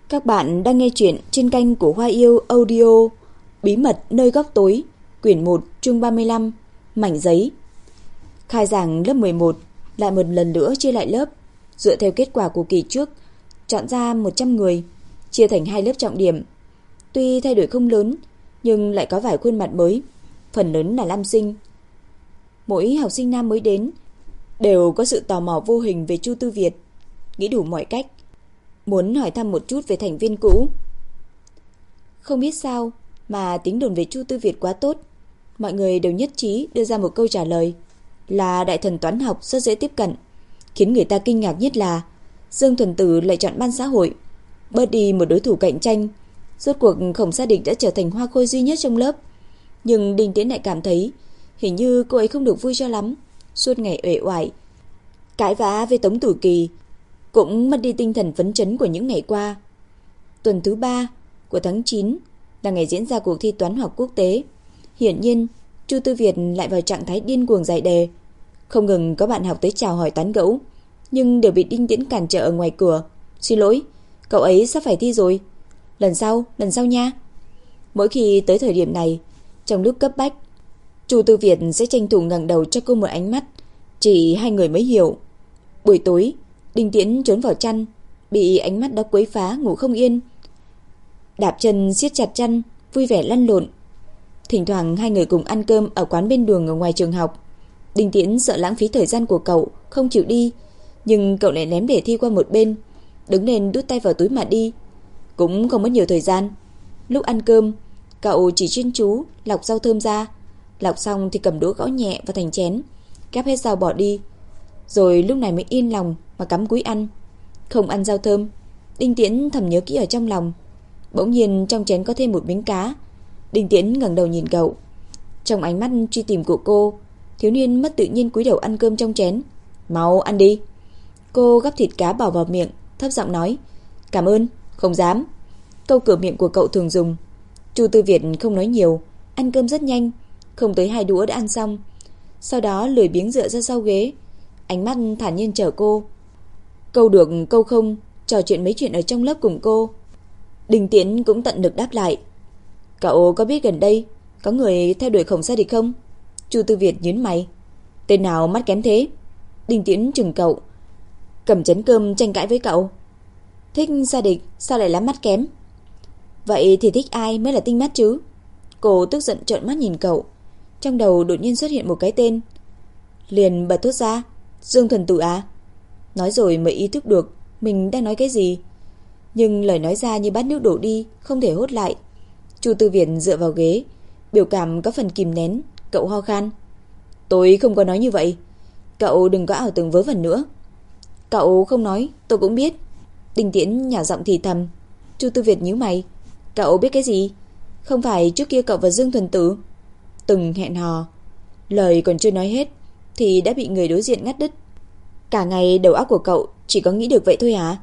Các bạn đang nghe chuyện trên kênh của Hoa Yêu Audio. Bí mật nơi góc tối, quyển 1, chương 35, mảnh giấy. Khai giảng lớp 11 lại một lần nữa chia lại lớp, dựa theo kết quả của kỳ trước, chọn ra 100 người, chia thành 2 lớp trọng điểm. Tuy thay đổi không lớn, nhưng lại có vài khuôn mặt mới, phần lớn là nam sinh. Mỗi học sinh nam mới đến đều có sự tò mò vô hình về Chu Tư Việt, nghĩ đủ mọi cách muốn hỏi thăm một chút về thành viên cũ. Không biết sao mà tiếng đồn về Chu Tư Việt quá tốt, mọi người đều nhất trí đưa ra một câu trả lời là đại thần toán học rất dễ tiếp cận. Khiến người ta kinh ngạc nhất là Dương Thuần Tử lại chọn ban xã hội, bớt đi một đối thủ cạnh tranh. Rốt cuộc Khổng Sa Địch đã trở thành hoa khôi duy nhất trong lớp. Nhưng Đinh Tiễn lại cảm thấy hình như cô ấy không được vui cho lắm, suốt ngày uể oải cãi vã với Tống Tử Kỳ, cũng mất đi tinh thần phấn chấn của những ngày qua. Tuần thứ 3 của tháng 9 là ngày diễn ra cuộc thi toán học quốc tế. Hiển nhiên, Chu Tư Việt lại vào trạng thái điên cuồng giải đề. Không ngừng có bạn học tới chào hỏi tán gẫu, nhưng đều bị Đinh Tiễn cản trở ở ngoài cửa. Xin lỗi, cậu ấy sắp phải thi rồi. Lần sau nha. Mỗi khi tới thời điểm này, trong lúc cấp bách, Chu Tư Việt sẽ tranh thủ ngẩng đầu cho cô một ánh mắt, chỉ hai người mới hiểu. Buổi tối, Đinh Tiễn trốn vào chăn, bị ánh mắt đó quấy phá ngủ không yên. Đạp chân siết chặt chăn, vui vẻ lăn lộn. Thỉnh thoảng hai người cùng ăn cơm ở quán bên đường ở ngoài trường học. Đinh Tiễn sợ lãng phí thời gian của cậu, không chịu đi, nhưng cậu lại ném đề thi qua một bên, đứng lên đút tay vào túi mà đi. Cũng không mất nhiều thời gian. Lúc ăn cơm, cậu chỉ chuyên chú lọc rau thơm ra, lọc xong thì cầm đũa gõ nhẹ vào thành chén, gắp hết rau bỏ đi. Rồi lúc này mới yên lòng mà cắm cúi ăn. Không ăn rau thơm, Đinh Tiễn thầm nhớ kỹ ở trong lòng. Bỗng nhiên trong chén có thêm một miếng cá. Đinh Tiễn ngẩng đầu nhìn cậu. Trong ánh mắt truy tìm của cô, thiếu niên mất tự nhiên cúi đầu ăn cơm trong chén. Mau ăn đi. Cô gắp thịt cá bỏ vào miệng, thấp giọng nói. Cảm ơn. Không dám. Câu cửa miệng của cậu thường dùng. Chu Tư Việt không nói nhiều, ăn cơm rất nhanh, không tới 2 đũa đã ăn xong. Sau đó lười biếng dựa ra sau ghế, ánh mắt thản nhiên chờ cô. Câu được câu không, trò chuyện mấy chuyện ở trong lớp cùng cô. Đinh Tiễn cũng tận lực đáp lại. Cậu có biết gần đây có người theo đuổi Khổng Sa Địch không? Chu Tư Việt nhướng mày. Tên nào mắt kém thế? Đinh Tiễn chừng cậu. Cầm chén cơm tranh cãi với cậu. Thích Sa Địch sao lại là mắt kém? Vậy thì thích ai mới là tinh mắt chứ? Cô tức giận trợn mắt nhìn cậu. Trong đầu đột nhiên xuất hiện một cái tên, liền bật thốt ra. Dương Thuần Tử à? Nói rồi mới ý thức được mình đang nói cái gì, nhưng lời nói ra như bát nước đổ đi, không thể hốt lại. Chu Tư Việt dựa vào ghế, biểu cảm có phần kìm nén. Cậu ho khan. Tôi không có nói như vậy. Cậu đừng có ảo tưởng vớ vẩn nữa. Cậu không nói tôi cũng biết. Đinh Tiễn nhỏ giọng thì thầm. Chu Tư Việt nhíu mày. Cậu biết cái gì? Không phải trước kia cậu và Dương Thuần Tử từng hẹn hò? Lời còn chưa nói hết thì đã bị người đối diện ngắt đứt. Cả ngày đầu óc của cậu chỉ có nghĩ được vậy thôi à?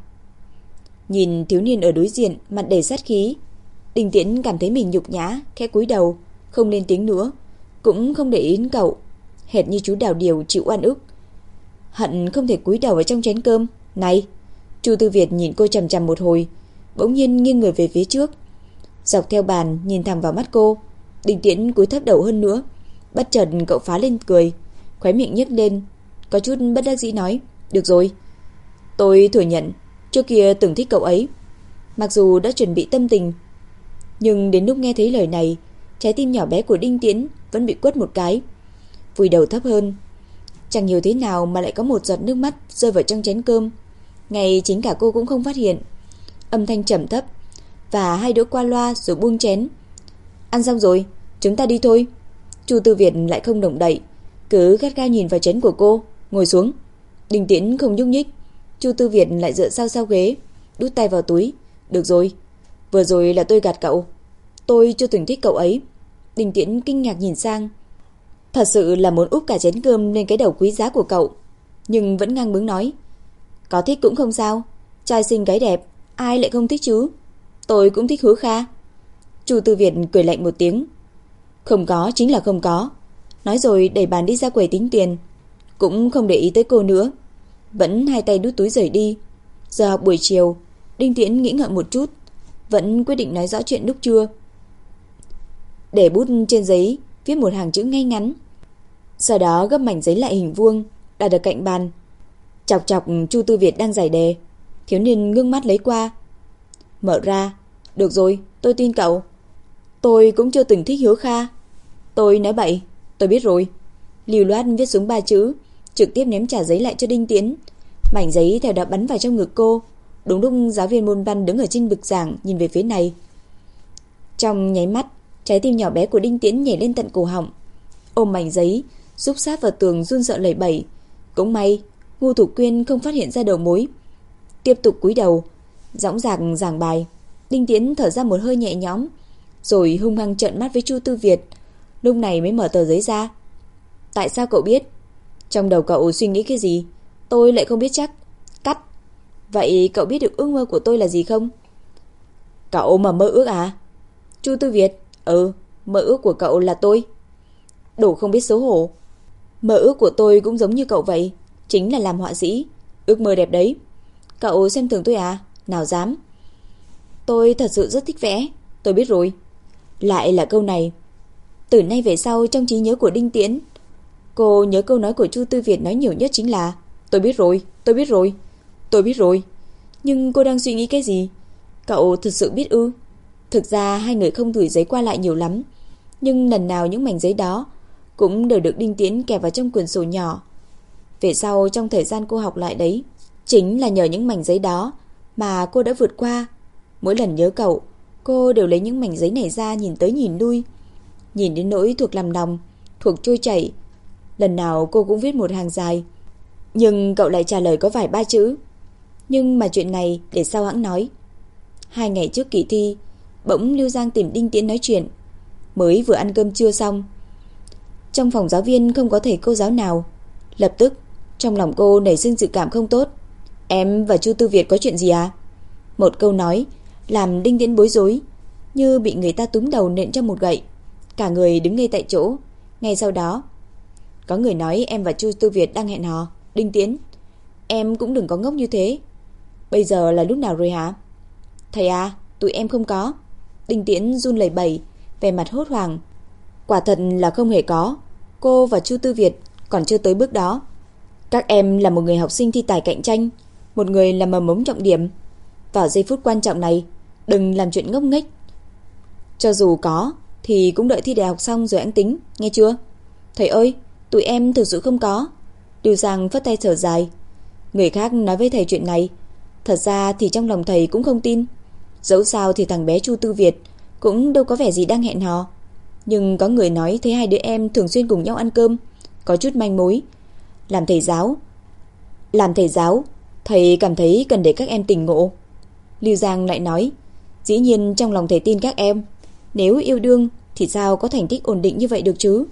Nhìn thiếu niên ở đối diện mặt đầy sát khí, Đinh Tiễn cảm thấy mình nhục nhã, khẽ cúi đầu, không lên tiếng nữa, cũng không để ý đến cậu, hệt như chú đào điều chịu oan ức, hận không thể cúi đầu vào trong chén cơm. Này! Chu Tư Việt nhìn cô chằm chằm một hồi, bỗng nhiên nghiêng người về phía trước, dọc theo bàn nhìn thẳng vào mắt cô. Đinh Tiễn cúi thấp đầu hơn nữa. Bất chợt cậu phá lên cười, khóe miệng nhếch lên, có chút bất đắc dĩ nói. Được rồi, tôi thừa nhận trước kia từng thích cậu ấy. Mặc dù đã chuẩn bị tâm tình, nhưng đến lúc nghe thấy lời này, trái tim nhỏ bé của Đinh Tiễn vẫn bị quất một cái, vùi đầu thấp hơn. Chẳng hiểu thế nào mà lại có một giọt nước mắt rơi vào trong chén cơm, ngay chính cả cô cũng không phát hiện. Âm thanh trầm thấp và 2 đũa qua loa rồi buông chén. Ăn xong rồi, chúng ta đi thôi. Chu Tư Việt lại không động đậy, cứ gắt gao nhìn vào chén của cô. Ngồi xuống. Đinh Tiễn không nhúc nhích. Chu Tư Việt lại dựa sau ghế, đút tay vào túi. Được rồi, vừa rồi là tôi gạt cậu. Tôi chưa từng thích cậu ấy. Đinh Tiễn kinh ngạc nhìn sang, thật sự là muốn úp cả chén cơm lên cái đầu quý giá của cậu, nhưng vẫn ngang bướng nói. Có thích cũng không sao, trai xinh gái đẹp, ai lại không thích chứ? Tôi cũng thích Hứa Kha. Chu Tư Việt cười lạnh một tiếng. Không có chính là không có. Nói rồi đẩy bàn đi ra quầy tính tiền, cũng không để ý tới cô nữa, vẫn hai tay đút túi rời đi. Giờ học buổi chiều, Đinh Tiễn nghĩ ngợi một chút, vẫn quyết định nói rõ chuyện lúc trưa. Để bút trên giấy, viết một hàng chữ ngay ngắn. Sau đó gấp mảnh giấy lại hình vuông, đặt ở cạnh bàn. Chọc chọc Chu Tư Việt đang giải đề. Thiếu niên ngưng mắt lấy qua. Mở ra. Được rồi, tôi tin cậu. Tôi cũng chưa từng thích Hứa Kha. Tôi nói bậy. Tôi biết rồi. Lưu loát viết xuống 3 chữ, trực tiếp ném trả giấy lại cho Đinh Tiễn. Mảnh giấy theo đó bắn vào trong ngực cô. Đúng lúc giáo viên môn văn đứng ở trên bục giảng nhìn về phía này. Trong nháy mắt, trái tim nhỏ bé của Đinh Tiễn nhảy lên tận cổ họng. Ôm mảnh giấy, rúc sát vào tường run sợ lẩy bẩy. Cũng may, Ngô Thục Quyên không phát hiện ra đầu mối. Tiếp tục cúi đầu, dõng dạc giảng bài. Đinh Tiễn thở ra một hơi nhẹ nhõm, rồi hung hăng trợn mắt với Chu Tư Việt. Lúc này mới mở tờ giấy ra. Tại sao cậu biết? Trong đầu cậu suy nghĩ cái gì? Tôi lại không biết chắc. Cắt. Vậy cậu biết được ước mơ của tôi là gì không? Cậu mà mơ ước à? Chu Tư Việt. Mơ ước của cậu là tôi. Đồ không biết xấu hổ. Mơ ước của tôi cũng giống như cậu vậy, chính là làm họa sĩ. Ước mơ đẹp đấy. Cậu xem thường tôi à? Nào dám. Tôi thật sự rất thích vẽ. Tôi biết rồi. Lại là câu này. Từ nay về sau trong trí nhớ của Đinh Tiễn, cô nhớ câu nói của Chu Tư Việt nói nhiều nhất chính là tôi biết rồi, tôi biết rồi, tôi biết rồi. Nhưng cô đang suy nghĩ cái gì? Cậu thực sự biết ư? Thực ra hai người không gửi giấy qua lại nhiều lắm, nhưng lần nào những mảnh giấy đó cũng đều được Đinh Tiễn kẹp vào trong quyển sổ nhỏ. Về sau trong thời gian cô học lại đấy, chính là nhờ những mảnh giấy đó mà cô đã vượt qua. Mỗi lần nhớ cậu, cô đều lấy những mảnh giấy này ra nhìn tới nhìn lui, nhìn đến nỗi thuộc làm lòng, thuộc trôi chảy. Lần nào cô cũng viết một hàng dài, nhưng cậu lại trả lời có vài ba chữ. Nhưng mà chuyện này để sau hãng nói. 2 ngày trước kỳ thi, bỗng Lưu Giang tìm Đinh Tiễn nói chuyện. Mới vừa ăn cơm trưa xong. Trong phòng giáo viên không có thầy cô giáo nào. Lập tức trong lòng cô nảy sinh dự cảm không tốt. Em và Chu Tư Việt có chuyện gì à? Một câu nói làm Đinh Tiễn bối rối, như bị người ta túm đầu nện cho một gậy. Cả người đứng ngay tại chỗ. Ngay sau đó, có người nói em và Chu Tư Việt đang hẹn hò. Đinh Tiễn, em cũng đừng có ngốc như thế. Bây giờ là lúc nào rồi hả? Thầy à, tụi em không có. Đinh Tiễn run lẩy bẩy, vẻ mặt hốt hoảng. Quả thật là không hề có. Cô và Chu Tư Việt còn chưa tới bước đó. Các em là một người học sinh thi tài cạnh tranh, một người là mầm mống trọng điểm. Vào giây phút quan trọng này, đừng làm chuyện ngốc nghếch. Cho dù có thì cũng đợi thi đại học xong rồi anh tính, nghe chưa? Thầy ơi, tụi em thực sự không có. Lưu Giang phất tay thở dài. Người khác nói với thầy chuyện này, thật ra thì trong lòng thầy cũng không tin. Dẫu sao thì thằng bé Chu Tư Việt cũng đâu có vẻ gì đang hẹn hò. Nhưng có người nói thấy hai đứa em thường xuyên cùng nhau ăn cơm, có chút manh mối. Làm thầy giáo, thầy cảm thấy cần để các em tỉnh ngộ. Lưu Giang lại nói, dĩ nhiên trong lòng thầy tin các em. Nếu yêu đương thì sao có thành tích ổn định như vậy được chứ?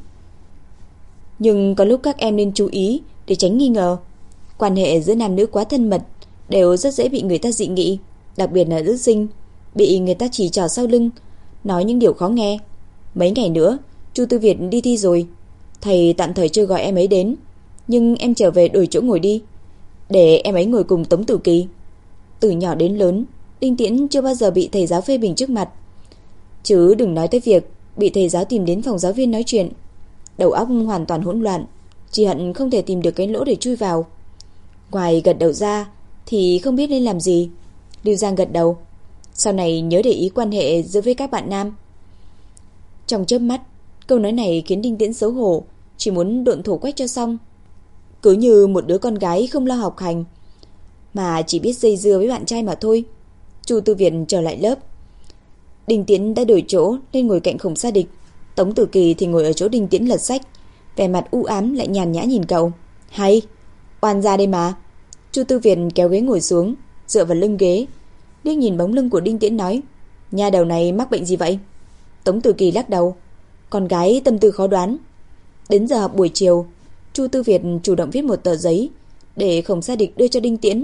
Nhưng có lúc các em nên chú ý để tránh nghi ngờ. Quan hệ giữa nam nữ quá thân mật đều rất dễ bị người ta dị nghị, đặc biệt là nữ sinh, bị người ta chỉ trỏ sau lưng, nói những điều khó nghe. Mấy ngày nữa Chu Tư Việt đi thi rồi, thầy tạm thời chưa gọi em ấy đến, nhưng em trở về đổi chỗ ngồi đi, để em ấy ngồi cùng Tống Tử Kỳ. Từ nhỏ đến lớn, Đinh Tiễn chưa bao giờ bị thầy giáo phê bình trước mặt, chứ đừng nói tới việc bị thầy giáo tìm đến phòng giáo viên nói chuyện. Đầu óc hoàn toàn hỗn loạn, chỉ hận không thể tìm được cái lỗ để chui vào. Ngoài gật đầu ra thì không biết nên làm gì. Lưu Giang gật đầu. Sau này nhớ để ý quan hệ giữa với các bạn nam. Trong chớp mắt, câu nói này khiến Đinh Tiễn xấu hổ, chỉ muốn độn thổ quách cho xong. Cứ như một đứa con gái không lo học hành, mà chỉ biết dây dưa với bạn trai mà thôi. Chu Tư Việt trở lại lớp. Đinh Tiễn đã đổi chỗ lên ngồi cạnh Khổng Sa Địch. Tống Tử Kỳ thì ngồi ở chỗ Đinh Tiễn lật sách, vẻ mặt u ám lại nhàn nhã nhìn cậu. Hay, oan ra đây mà. Chu Tư Việt kéo ghế ngồi xuống, dựa vào lưng ghế, liếc nhìn bóng lưng của Đinh Tiễn nói, nhà đầu này mắc bệnh gì vậy? Tống Tử Kỳ lắc đầu, con gái tâm tư khó đoán. Đến giờ học buổi chiều, Chu Tư Việt chủ động viết một tờ giấy để Khổng Sa Địch đưa cho Đinh Tiễn.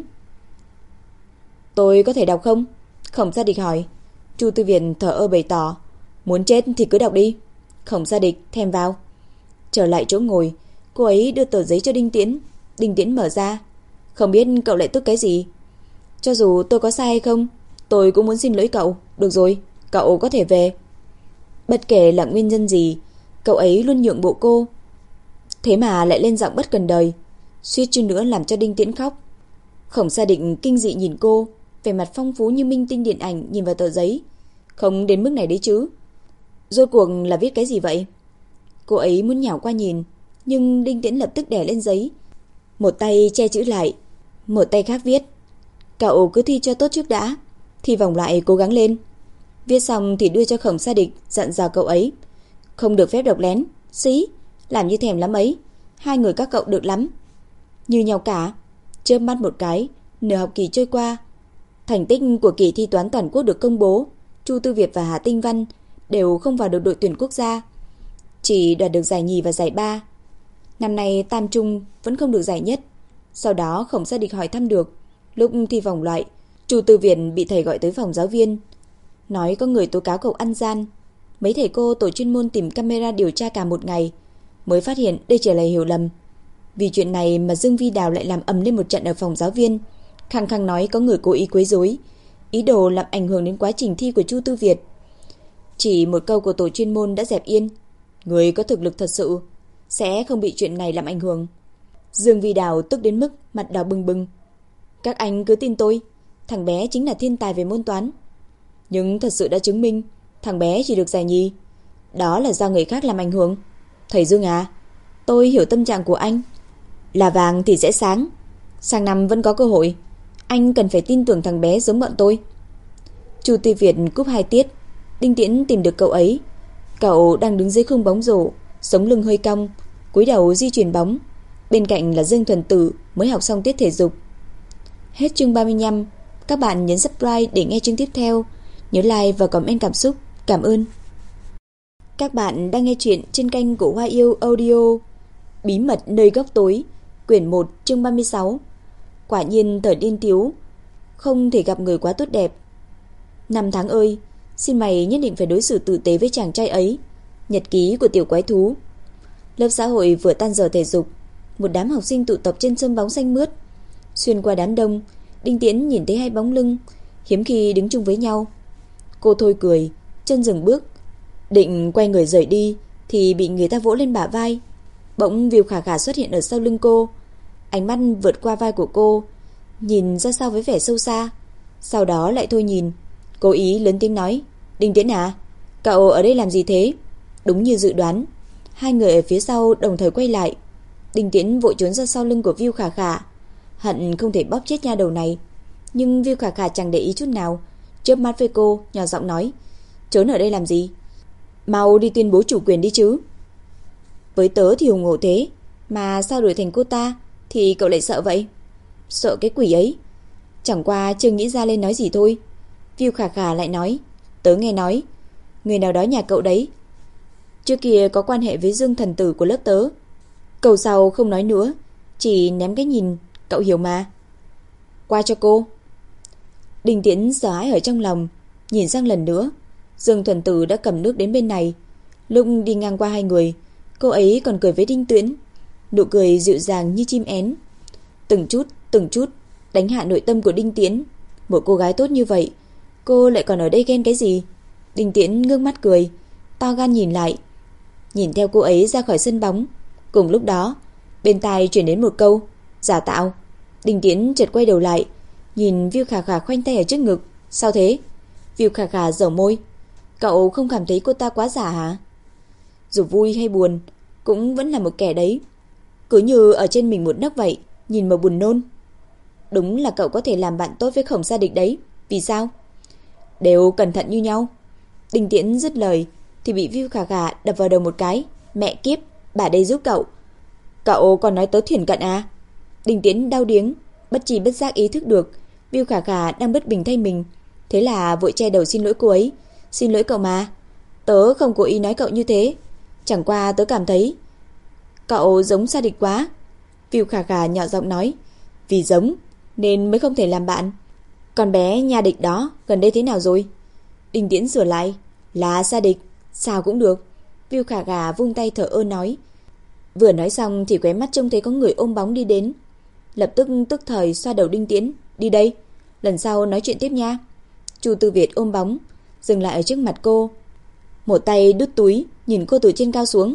Tôi có thể đọc không? Khổng Sa Địch hỏi. Chu Tư Việt thở ơ bày tỏ, muốn chết thì cứ đọc đi. Khổng Sa Địch thèm vào. Trở lại chỗ ngồi, cô ấy đưa tờ giấy cho Đinh Tiễn. Đinh Tiễn mở ra. Không biết cậu lại tức cái gì? Cho dù tôi có sai hay không Tôi cũng muốn xin lỗi cậu. Được rồi, cậu có thể về. Bất kể là nguyên nhân gì, cậu ấy luôn nhượng bộ cô. Thế mà lại lên giọng bất cần đời, suýt chút nữa làm cho Đinh Tiễn khóc. Khổng Sa Định kinh dị nhìn cô, vẻ mặt phong phú như minh tinh điện ảnh nhìn vào tờ giấy. Không đến mức này đấy chứ. Rốt cuộc là viết cái gì vậy? Cô ấy muốn nhào qua nhìn, nhưng Đinh Tiễn lập tức đè lên giấy. Một tay che chữ lại, một tay khác viết. Cậu cứ thi cho tốt trước đã, thi vòng lại cố gắng lên. Viết xong thì đưa cho Khổng Sa Địch, dặn dò cậu ấy. Không được phép đọc lén, xí, làm như thèm lắm ấy. Hai người các cậu được lắm. Như nhau cả. Chớp mắt một cái, nửa học kỳ trôi qua. Thành tích của kỳ thi toán toàn quốc được công bố. Chu Tư Việt và Hà Tinh Văn đều không vào được đội tuyển quốc gia, chỉ đoạt được giải nhì và giải ba. Năm nay Tam Trung vẫn không được giải nhất. Sau đó Khổng Sa Địch hỏi thăm được, lúc thi vòng loại, Chu Tư Việt bị thầy gọi tới phòng giáo viên, nói có người tố cáo cậu ăn gian. Mấy thầy cô tổ chuyên môn tìm camera điều tra cả một ngày, mới phát hiện đây chỉ là hiểu lầm. Vì chuyện này mà Dương Vi Đào lại làm ầm lên một trận ở phòng giáo viên, khăng khăng nói có người cố ý quấy rối, ý đồ làm ảnh hưởng đến quá trình thi của Chu Tư Việt. Chỉ một câu của tổ chuyên môn đã dẹp yên. Người có thực lực thật sự sẽ không bị chuyện này làm ảnh hưởng. Dương Vi Đào tức đến mức mặt đỏ bừng bừng. Các anh cứ tin tôi, thằng bé chính là thiên tài về môn toán. Nhưng thật sự đã chứng minh thằng bé chỉ được giải nhì. Đó là do người khác làm ảnh hưởng. Thầy Dương à, tôi hiểu tâm trạng của anh. Là vàng thì sẽ sáng. Sang năm vẫn có cơ hội. Anh cần phải tin tưởng thằng bé giống bọn tôi. Chu Tư Việt cúp 2 tiết. Đinh Tiễn tìm được cậu ấy. Cậu đang đứng dưới khung bóng rổ, sống lưng hơi cong, cúi đầu di chuyển bóng. Bên cạnh là Dương Thuần Tử mới học xong tiết thể dục. Hết chương 35. Các bạn nhấn subscribe để nghe chương tiếp theo. Nhớ like và comment cảm xúc. Cảm ơn. Các bạn đang nghe chuyện trên kênh của Hoa Yêu Audio. Bí mật nơi góc tối, quyển 1 chương 36. Quả nhiên thời điên tiếu, không thể gặp người quá tốt đẹp. Năm tháng ơi, xin mày nhất định phải đối xử tử tế với chàng trai ấy. Nhật ký của tiểu quái thú. Lớp xã hội vừa tan giờ thể dục, một đám học sinh tụ tập trên sân bóng xanh mướt. Xuyên qua đám đông, Đinh Tiễn nhìn thấy hai bóng lưng hiếm khi đứng chung với nhau. Cô thôi cười, chân dừng bước, định quay người rời đi thì bị người ta vỗ lên bả vai. Bỗng Viu Khả Khả xuất hiện ở sau lưng cô, ánh mắt vượt qua vai của cô, nhìn ra sau với vẻ sâu xa. Sau đó lại thôi nhìn, cố ý lớn tiếng nói: Đinh Tiễn à, cậu ở đây làm gì thế? Đúng như dự đoán, hai người ở phía sau đồng thời quay lại. Đinh Tiễn vội trốn ra sau lưng của Viu Khả Khả, hận không thể bóp chết nha đầu này. Nhưng Viu Khả Khả chẳng để ý chút nào, chớp mắt với cô, nhỏ giọng nói: Trốn ở đây làm gì? Mau đi tuyên bố chủ quyền đi chứ. Với tớ thì hùng hổ thế, mà sao đổi thành cô ta thì cậu lại sợ vậy? Sợ cái quỷ ấy. Chẳng qua chưa nghĩ ra lên nói gì thôi. Viu Khả Khả lại nói: Tớ nghe nói người nào đó nhà cậu đấy trước kia có quan hệ với Dương Thần Tử của lớp tớ. Câu sau không nói nữa, chỉ ném cái nhìn, cậu hiểu mà. Qua cho cô. Đinh Tiễn sợ hãi ở trong lòng, nhìn sang lần nữa. Dương Thuần Tử đã cầm nước đến bên này. Lúc đi ngang qua hai người, cô ấy còn cười với Đinh Tiễn, nụ cười dịu dàng như chim én. Từng chút đánh hạ nội tâm của Đinh Tiễn. Một cô gái tốt như vậy, cô lại còn ở đây ghen cái gì? Đinh Tiễn ngước mắt cười, to gan nhìn lại, nhìn theo cô ấy ra khỏi sân bóng. Cùng lúc đó, bên tai truyền đến một câu: Giả tạo. Đinh Tiễn chợt quay đầu lại, nhìn Viu Khả Khả khoanh tay ở trước ngực. Sao thế? Viu Khả Khả giở môi. Cậu không cảm thấy cô ta quá giả hả? Dù vui hay buồn, cũng vẫn là một kẻ đấy. Cứ như ở trên mình một nấc vậy, nhìn mà buồn nôn. Đúng là cậu có thể làm bạn tốt với Khổng Sa Địch đấy. Vì sao? Đều cẩn thận như nhau. Đinh Tiễn dứt lời thì bị Viu Khả Khả đập vào đầu một cái. Mẹ kiếp, bà đây giúp cậu. Cậu còn nói tớ thiển cận à? Đinh Tiễn đau điếng, bất tri bất giác ý thức được Viu Khả Khả đang bất bình thay mình, thế là vội che đầu xin lỗi cô ấy. Xin lỗi cậu mà, tớ không cố ý nói cậu như thế, chẳng qua tớ cảm thấy cậu giống Sa Địch quá. Viu Khả Khả nhỏ giọng nói. Vì giống nên mới không thể làm bạn. Con bé nhà Địch đó gần đây thế nào rồi? Đinh Tiễn sửa lại. Là Sa Địch, sao cũng được. Viu Khả Khả vung tay thở ơ nói. Vừa nói xong thì khóe mắt trông thấy có người ôm bóng đi đến, lập tức tức thời xoa đầu Đinh Tiễn. Đi đây, lần sau nói chuyện tiếp nha. Chu Tư Việt ôm bóng, dừng lại ở trước mặt cô. Một tay đút túi, nhìn cô từ trên cao xuống.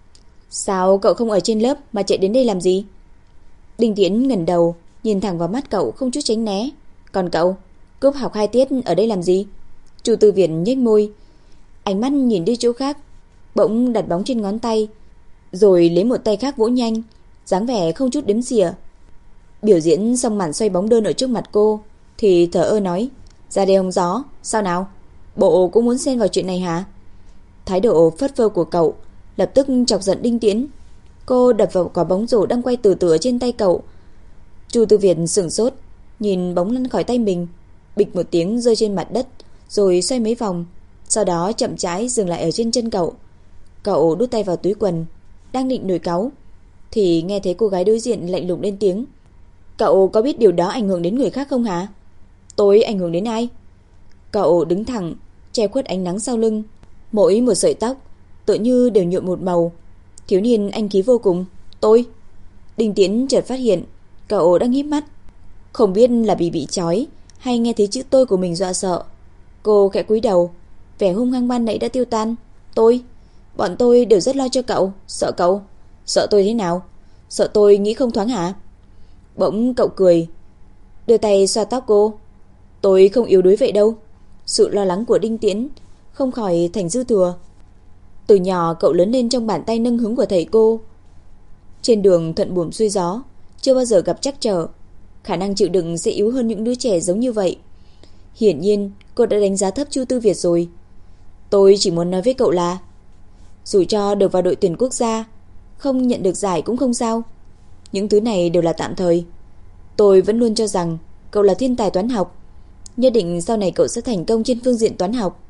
Sao cậu không ở trên lớp mà chạy đến đây làm gì? Đinh Tiễn ngẩng đầu, nhìn thẳng vào mắt cậu không chút tránh né. Còn cậu, cúp học 2 tiết ở đây làm gì? Chu Tư Việt nhếch môi, ánh mắt nhìn đi chỗ khác, bỗng đặt bóng trên ngón tay, rồi lấy một tay khác vỗ nhanh, dáng vẻ không chút đếm xỉa. Biểu diễn xong màn xoay bóng đơn ở trước mặt cô, thì thở ơ nói, ra đây hóng gió, sao nào? Bộ cũng muốn xen vào chuyện này hả? Thái độ phất phơ của cậu lập tức chọc giận Đinh Tiễn. Cô đập vào quả bóng rổ đang quay từ từ trên tay cậu. Chu Tư Việt sửng sốt, nhìn bóng lăn khỏi tay mình, bịch một tiếng rơi trên mặt đất, rồi xoay mấy vòng, sau đó chậm rãi dừng lại ở trên chân cậu. Cậu đút tay vào túi quần, đang định nổi cáu, thì nghe thấy cô gái đối diện lạnh lùng lên tiếng. Cậu có biết điều đó ảnh hưởng đến người khác không hả? Tôi ảnh hưởng đến ai? Cậu đứng thẳng, che khuất ánh nắng sau lưng, mỗi một sợi tóc tựa như đều nhuộm một màu. Thiếu niên anh khí vô cùng. Tôi. Đinh Tiễn chợt phát hiện cậu đang híp mắt, không biết là bị trói hay nghe thấy chữ tôi của mình dọa sợ. Cô khẽ cúi đầu, vẻ hung hăng ban nãy đã tiêu tan. Tôi, bọn tôi đều rất lo cho cậu. Sợ cậu? Sợ tôi thế nào? Sợ tôi nghĩ không thoáng hả? Bỗng cậu cười, đưa tay xoa tóc cô. Tôi không yếu đuối vậy đâu. Sự lo lắng của Đinh Tiễn không khỏi thành dư thừa. Từ nhỏ cậu lớn lên trong bàn tay nâng hứng của thầy cô. Trên đường thuận buồm xuôi gió, chưa bao giờ gặp trắc trở. Khả năng chịu đựng sẽ yếu hơn những đứa trẻ giống như vậy. Hiển nhiên cô đã đánh giá thấp Chu Tư Việt rồi. Tôi chỉ muốn nói với cậu là dù cho được vào đội tuyển quốc gia, không nhận được giải cũng không sao. Những thứ này đều là tạm thời. Tôi vẫn luôn cho rằng cậu là thiên tài toán học, nhất định sau này cậu sẽ thành công trên phương diện toán học.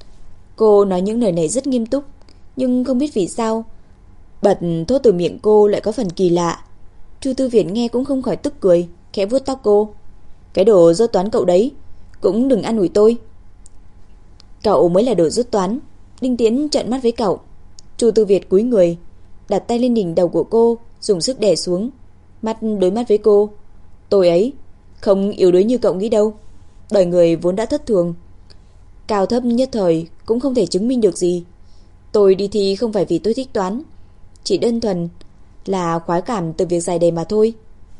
Cô nói những lời này rất nghiêm túc, nhưng không biết vì sao bật thốt từ miệng cô lại có phần kỳ lạ. Chu Tư Việt nghe cũng không khỏi tức cười, khẽ vuốt tóc cô. Cái đồ dốt toán cậu đấy, cũng đừng an ủi tôi. Cậu mới là đồ dốt toán. Đinh Tiễn trợn mắt với cậu. Chu Tư Việt cúi người, đặt tay lên đỉnh đầu của cô, dùng sức đè xuống, mắt đối mắt với cô. Tôi ấy không yếu đuối như cậu nghĩ đâu. Đời người vốn đã thất thường, cao thấp nhất thời cũng không thể chứng minh được gì. Tôi đi thi không phải vì tôi thích toán, chỉ đơn thuần là khoái cảm từ việc giải đề mà thôi.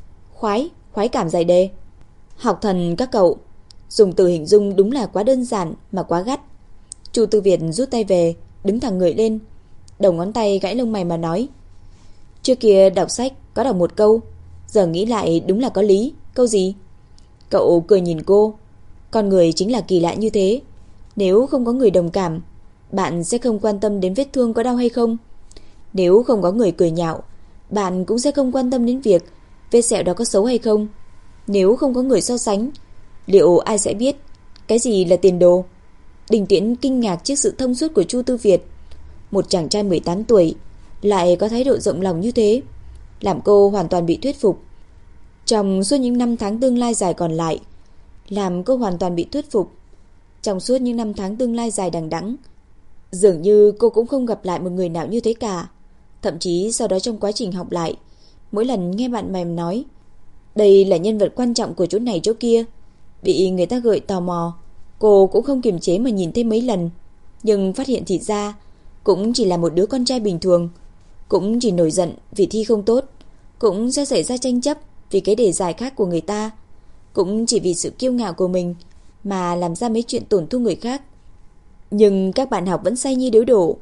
Khoái cảm giải đề? Học thần các cậu dùng từ hình dung đúng là quá đơn giản mà quá gắt. Chu Tư Việt rút tay về, đứng thẳng người lên, đầu ngón tay gãi lông mày mà nói. Trước kia đọc sách có đọc một câu, giờ nghĩ lại đúng là có lý. Câu gì? Cậu cười nhìn cô. Con người chính là kỳ lạ như thế. Nếu không có người đồng cảm, bạn sẽ không quan tâm đến vết thương có đau hay không. Nếu không có người cười nhạo, bạn cũng sẽ không quan tâm đến việc vết sẹo đó có xấu hay không. Nếu không có người so sánh, liệu ai sẽ biết cái gì là tiền đồ? Đinh Tiễn kinh ngạc trước sự thông suốt của Chu Tư Việt. Một chàng trai 18 tuổi lại có thái độ rộng lòng như thế, làm cô hoàn toàn bị thuyết phục. Trong suốt những năm tháng tương lai dài còn lại, làm cô hoàn toàn bị thuyết phục. Trong suốt những năm tháng tương lai dài đằng đẵng, dường như cô cũng không gặp lại một người nào như thế cả. Thậm chí sau đó trong quá trình học lại, mỗi lần nghe bạn bè nói đây là nhân vật quan trọng của chỗ này chỗ kia, bị người ta gợi tò mò, cô cũng không kiềm chế mà nhìn thêm mấy lần. Nhưng phát hiện thì ra cũng chỉ là một đứa con trai bình thường, cũng chỉ nổi giận vì thi không tốt, cũng sẽ xảy ra tranh chấp vì cái đề giải khác của người ta, cũng chỉ vì sự kiêu ngạo của mình mà làm ra mấy chuyện tổn thương người khác. Nhưng các bạn học vẫn say như điếu đổ.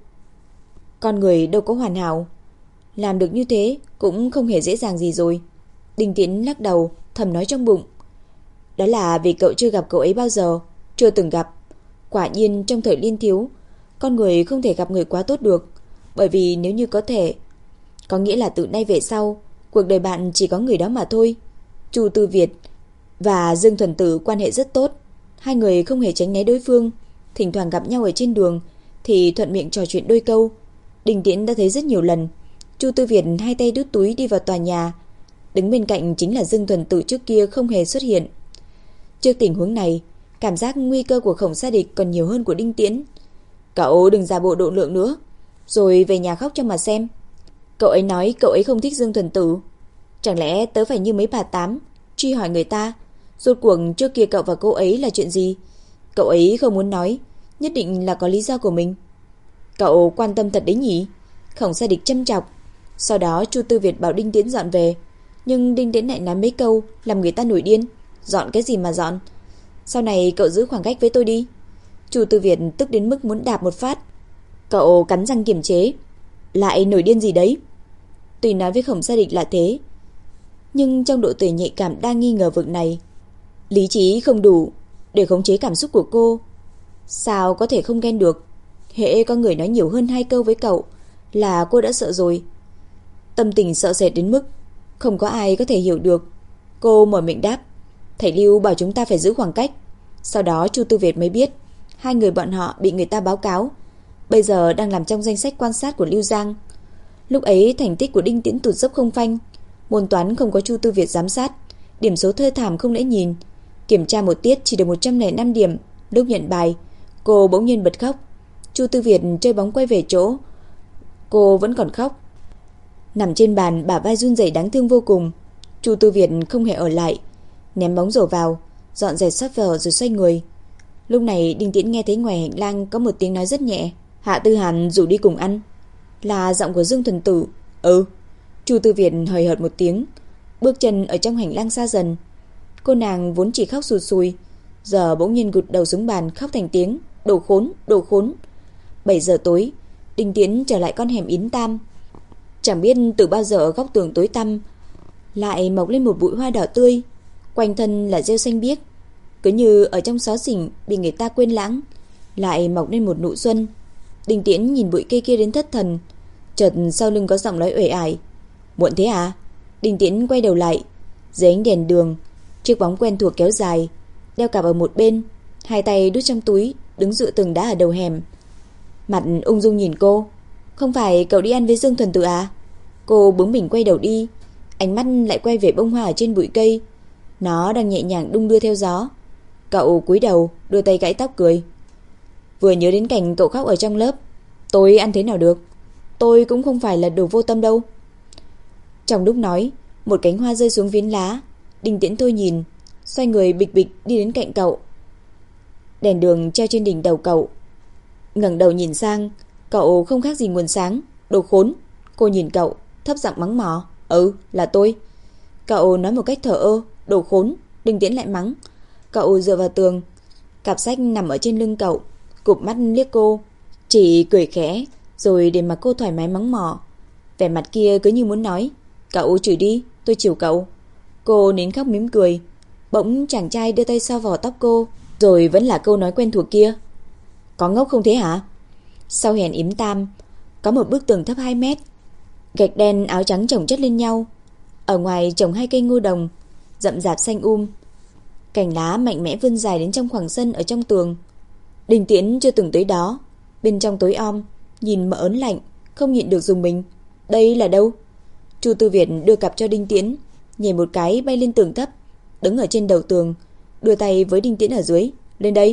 Con người đâu có hoàn hảo, làm được như thế cũng không hề dễ dàng gì rồi. Đinh Tiễn lắc đầu, thầm nói trong bụng. Đó là vì cậu chưa gặp cậu ấy bao giờ, chưa từng gặp. Quả nhiên trong thời niên thiếu, con người không thể gặp người quá tốt được, bởi vì nếu như có thể, có nghĩa là từ nay về sau, cuộc đời bạn chỉ có người đó mà thôi. Chu Tư Việt và Dương Thuần Tử quan hệ rất tốt, hai người không hề tránh né đối phương, thỉnh thoảng gặp nhau ở trên đường thì thuận miệng trò chuyện đôi câu. Đinh Tiễn đã thấy rất nhiều lần. Chu Tư Việt hai tay đút túi đi vào tòa nhà, đứng bên cạnh chính là Dương Thuần Tử trước kia không hề xuất hiện. Trước tình huống này, cảm giác nguy cơ của Khổng Sa Địch còn nhiều hơn của Đinh Tiễn. Cậu đừng giả bộ độ lượng nữa, rồi về nhà khóc cho mà xem. Cậu ấy nói cậu ấy không thích Dương Thuần Tử. Chẳng lẽ tớ phải như mấy bà tám truy hỏi người ta rốt cuộc trước kia cậu và cô ấy là chuyện gì? Cậu ấy không muốn nói, nhất định là có lý do của mình. Cậu quan tâm thật đấy nhỉ? Khổng Sa Địch châm chọc. Sau đó Chu Tư Việt bảo Đinh Tiễn dọn về, nhưng Đinh Tiễn lại nói mấy câu làm người ta nổi điên. Dọn cái gì mà dọn? Sau này cậu giữ khoảng cách với tôi đi. Chu Tư Việt tức đến mức muốn đạp một phát. Cậu cắn răng kiềm chế. Lại nổi điên gì đấy? Tuy nói với Khổng Sa Địch là thế, nhưng trong độ tuổi nhạy cảm đang nghi ngờ vực này, lý trí không đủ để khống chế cảm xúc của cô. Sao có thể không ghen được? Hễ có người nói nhiều hơn 2 câu với cậu là cô đã sợ rồi. Tâm tình sợ sệt đến mức không có ai có thể hiểu được. Cô mở miệng đáp, thầy Lưu bảo chúng ta phải giữ khoảng cách. Sau đó Chu Tư Việt mới biết 2 người bọn họ bị người ta báo cáo, bây giờ đang làm trong danh sách quan sát của Lưu Giang. Lúc ấy thành tích của Đinh Tiễn tụt dốc không phanh, môn toán không có Chu Tư Việt giám sát, điểm số thê thảm không lẽ nhìn. Kiểm tra một tiết chỉ được 105 điểm. Lúc nhận bài, cô bỗng nhiên bật khóc. Chu Tư Việt chơi bóng quay về chỗ, cô vẫn còn khóc. Nằm trên bàn, bả vai run rẩy đáng thương vô cùng. Chu Tư Việt không hề ở lại, ném bóng rổ vào, dọn dẹp sách vở rồi xoay người. Lúc này Đinh Tiễn nghe thấy ngoài hành lang có một tiếng nói rất nhẹ. Hạ Tư Hàn rủ đi cùng ăn. Là giọng của Dương Thuần Tử. Ừ. Chu Tư Việt hời hợt một tiếng, bước chân ở trong hành lang xa dần. Cô nàng vốn chỉ khóc sụt sùi, giờ bỗng nhiên gục đầu xuống bàn khóc thành tiếng. Đồ khốn, đồ khốn. 7 giờ tối, Đinh Tiễn trở lại con hẻm Yến Tam. Chẳng biết từ bao giờ ở góc tường tối tăm lại mọc lên một bụi hoa đỏ tươi, quanh thân là rêu xanh biếc, cứ như ở trong xó xỉnh bị người ta quên lãng, lại mọc lên một nụ xuân. Đinh Tiễn nhìn bụi cây kia đến thất thần, chợt sau lưng có giọng nói uể ải. Muộn thế à? Đinh Tiễn quay đầu lại, dưới ánh đèn đường, chiếc bóng quen thuộc kéo dài, đeo cặp ở một bên, 2 tay đút trong túi, đứng dựa tường đá ở đầu hẻm. Mặt ung dung nhìn cô. Không phải cậu đi ăn với Dương Thuần Tử à? Cô bướng bỉnh quay đầu đi, ánh mắt lại quay về bông hoa ở trên bụi cây. Nó đang nhẹ nhàng đung đưa theo gió. Cậu cúi đầu, đưa tay gãi tóc cười. Vừa nhớ đến cảnh cậu khóc ở trong lớp, tôi ăn thế nào được? Tôi cũng không phải là đồ vô tâm đâu. Trong lúc nói, một cánh hoa rơi xuống phiến lá. Đinh Tiễn thôi nhìn, xoay người bịch bịch đi đến cạnh cậu. Đèn đường treo trên đỉnh đầu cậu. Ngẩng đầu nhìn sang, cậu không khác gì nguồn sáng. Đồ khốn. Cô nhìn cậu, thấp giọng mắng mỏ. Ừ, là tôi. Cậu nói một cách thờ ơ. Đồ khốn. Đinh Tiễn lại mắng. Cậu dựa vào tường, cặp sách nằm ở trên lưng cậu, cụp mắt liếc cô, chỉ cười khẽ, rồi để mặc cô thoải mái mắng mỏ. Vẻ mặt kia cứ như muốn nói, cậu chửi đi, tôi chiều cậu. Cô nín khóc mím cười. Bỗng chàng trai đưa tay xoa vò tóc cô, rồi vẫn là câu nói quen thuộc kia. Có ngốc không thế hả? Sau hẻm Yến Tam có một bức tường thấp 2 mét, gạch đen áo trắng chồng chất lên nhau. Ở ngoài trồng 2 cây ngô đồng rậm rạp xanh cành lá mạnh mẽ vươn dài đến trong khoảng sân ở trong tường. Đinh Tiễn chưa từng tới đó. Bên trong tối om, nhìn mà ớn lạnh, không nhịn được dùng mình. Đây là đâu? Chu Tư Việt đưa cặp cho Đinh Tiễn, nhảy một cái bay lên tường thấp, đứng ở trên đầu tường, đưa tay với Đinh Tiễn ở dưới. Lên đây.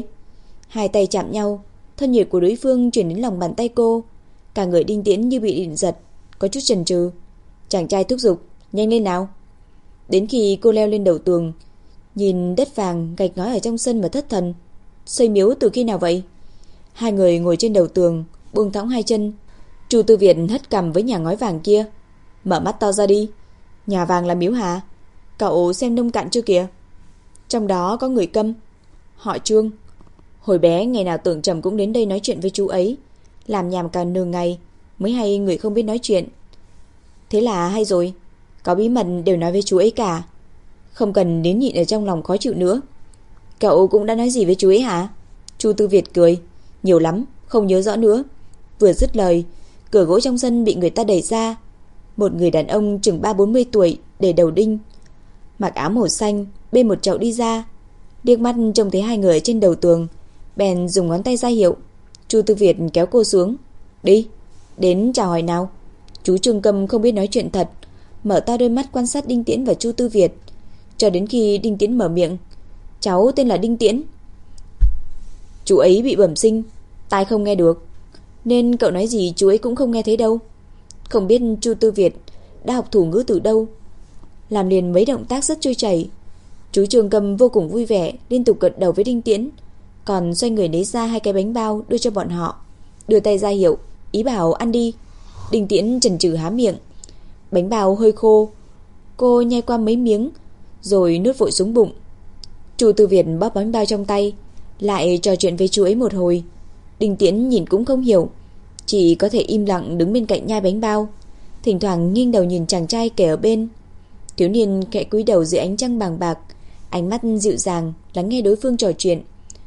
2 tay chạm nhau, thân nhiệt của đối phương truyền đến lòng bàn tay cô. Cả người Đinh Tiễn như bị điện giật, có chút chần chừ. Chàng trai thúc giục, nhanh lên nào. Đến khi cô leo lên đầu tường, nhìn đất vàng gạch ngói ở trong sân mà thất thần. Xây miếu từ khi nào vậy? 2 người ngồi trên đầu tường, buông thõng 2 chân. Chu Tư Việt hất cằm với nhà ngói vàng kia. Mở mắt to ra đi. Nhà vàng là miếu hả? Cậu xem nông cạn chưa kìa. Trong đó có người Câm, họ Trương. Hồi bé ngày nào Tưởng Trầm cũng đến đây nói chuyện với chú ấy, làm nhảm cả nửa ngày mới hay người không biết nói chuyện. Thế là hay rồi, có bí mật đều nói với chú ấy cả, không cần nín nhịn ở trong lòng khó chịu nữa. Cậu cũng đã nói gì với chú ấy hả? Chu Tư Việt cười. Nhiều lắm, không nhớ rõ nữa. Vừa dứt lời, cửa gỗ trong sân bị người ta đẩy ra. Một người đàn ông chừng 30-40 tuổi, để đầu đinh, mặc áo màu xanh, bê một chậu đi ra. Liếc mắt trông thấy 2 người ở trên đầu tường, bèn dùng ngón tay ra hiệu. Chu Tư Việt kéo cô xuống. Đi, đến chào hỏi nào. Chú Trương Câm không biết nói chuyện thật, mở to đôi mắt quan sát Đinh Tiễn và Chu Tư Việt, cho đến khi Đinh Tiễn mở miệng. Cháu tên là Đinh Tiễn. Chú ấy bị bẩm sinh, tai không nghe được, nên cậu nói gì chú ấy cũng không nghe thấy đâu. Không biết Chu Tư Việt đã học thủ ngữ từ đâu, làm liền mấy động tác rất trôi chảy. Chú Trương Câm vô cùng vui vẻ, liên tục gật đầu với Đinh Tiễn. còn xoay người lấy ra 2 cái bánh bao đưa cho bọn họ, đưa tay ra hiệu, ý bảo ăn đi. Đinh Tiễn chần chừ há miệng. Bánh bao hơi khô, cô nhai qua mấy miếng rồi nuốt vội xuống bụng. Chu Tư Việt bóp bánh bao trong tay, lại trò chuyện với chú ấy một hồi. Đinh Tiễn nhìn cũng không hiểu, chỉ có thể im lặng đứng bên cạnh nhai bánh bao, thỉnh thoảng nghiêng đầu nhìn chàng trai kể ở bên. Thiếu niên khẽ cúi đầu dưới ánh trăng bàng bạc, ánh mắt dịu dàng lắng nghe đối phương trò chuyện.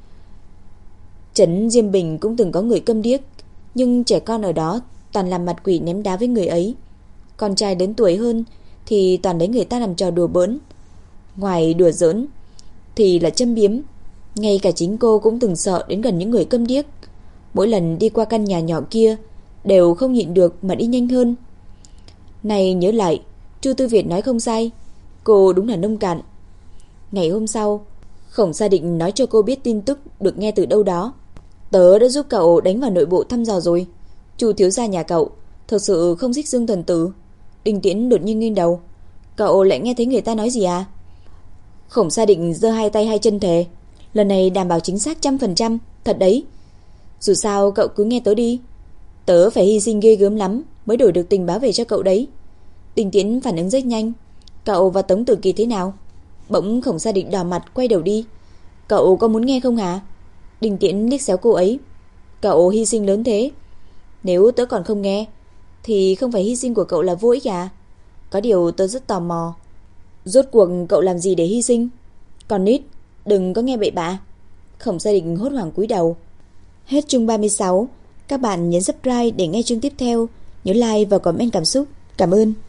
Trấn Diêm Bình cũng từng có người câm điếc, nhưng trẻ con ở đó toàn làm mặt quỷ ném đá với người ấy. Con trai đến tuổi hơn thì toàn lấy người ta làm trò đùa bỡn. Ngoài đùa giỡn thì là châm biếm. Ngay cả chính cô cũng từng sợ đến gần những người câm điếc. Mỗi lần đi qua căn nhà nhỏ kia đều không nhịn được mà đi nhanh hơn. Này nhớ lại, Chu Tư Việt nói không sai, cô đúng là nông cạn. Ngày hôm sau, Khổng Sa Định nói cho cô biết tin tức được nghe từ đâu đó. Tớ đã giúp cậu đánh vào nội bộ thăm dò rồi. Chu thiếu gia nhà cậu thực sự không thích Dương Thần Tử. Đinh Tiễn đột nhiên nghiêng đầu. Cậu lại nghe thấy người ta nói gì à? Khổng Sa Định giơ 2 tay 2 chân thề. Lần này đảm bảo chính xác 100%, thật đấy. Dù sao cậu cứ nghe tớ đi. Tớ phải hy sinh ghê gớm lắm mới đổi được tình báo về cho cậu đấy. Đinh Tiễn phản ứng rất nhanh. Cậu và Tống Tử Kỳ thế nào? Bỗng Khổng Sa Định đỏ mặt quay đầu đi. Cậu có muốn nghe không hả? Đinh Tiễn liếc xéo cô ấy. Cậu hy sinh lớn thế, nếu tớ còn không nghe thì không phải hy sinh của cậu là vô ích à? Có điều tớ rất tò mò, rốt cuộc cậu làm gì để hy sinh? Còn nít, đừng có nghe bậy bạ. Khổng Sa Định hốt hoảng cúi đầu. Hết chương 36. Các bạn nhấn subscribe để nghe chương tiếp theo. Nhớ like và comment cảm xúc. Cảm ơn.